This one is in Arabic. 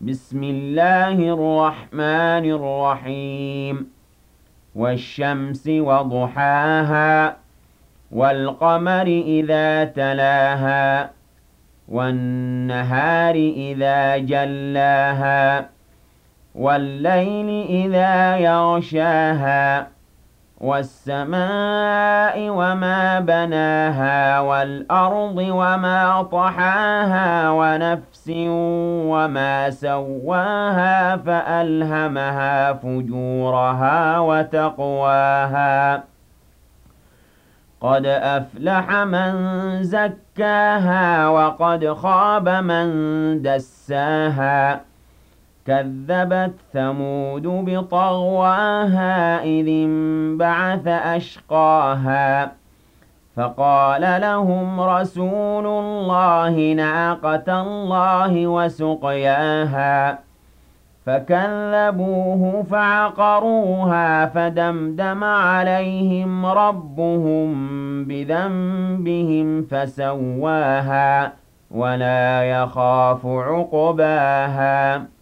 بسم الله الرحمن الرحيم والشمس وضحاها والقمر إذا تلاها والنهار إذا جلاها والليل إذا يغشاها والسماء وما بناها والأرض وما طحاها ونفس وما سواها فألهمها فجورها وتقواها قد أفلح من زكاها وقد خاب من دساها كذبت ثمود بطغواها إذ انبعث أشقاها فقال لهم رسول الله ناقة الله وسقياها فكذبوه فعقروها فدمدم عليهم ربهم بذنبهم فسواها ولا يخاف عقباها